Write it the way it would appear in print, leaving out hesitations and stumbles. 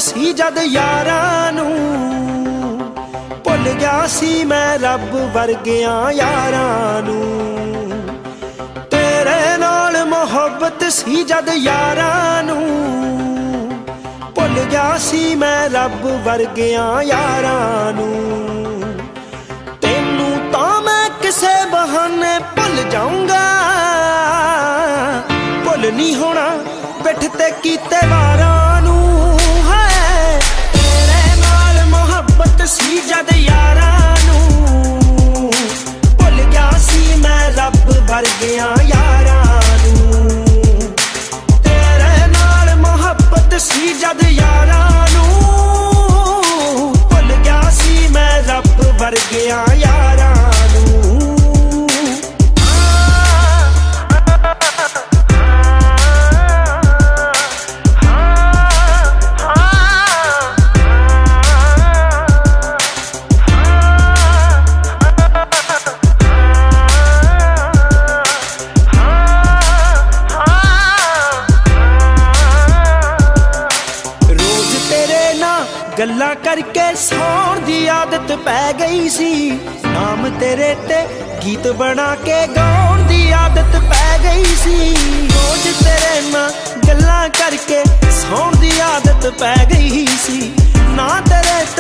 सी जद यारां नूं, भुल गया सी मैं रब वर्गियां यारां नूं। तेरे नाल मोहब्बत सी जद यारां नूं, भुल गया सी मैं रब वर्गियां यारां नूं। तेनू तां मैं किसे बहाने भुल जाऊंगा, भुल नहीं होना पिठ ते कीते वारां नूं। है तेरे नाल मोहब्बत सी जद यारां नूं, भुल गया सी मैं रब वर्गियां यारां नूं। तेरे नाल मोहब्बत सी जद यारां नूं, भुल गया सी मैं रब वर्गियां यारां नूं। गल्लां करके सौण दी आदत पै गई सी, नाम तेरे ते गीत बना के गाउण दी आदत पै गई सी। रोज तेरे नाल गल्लां करके सौण दी आदत पै गई सी, ना तेरे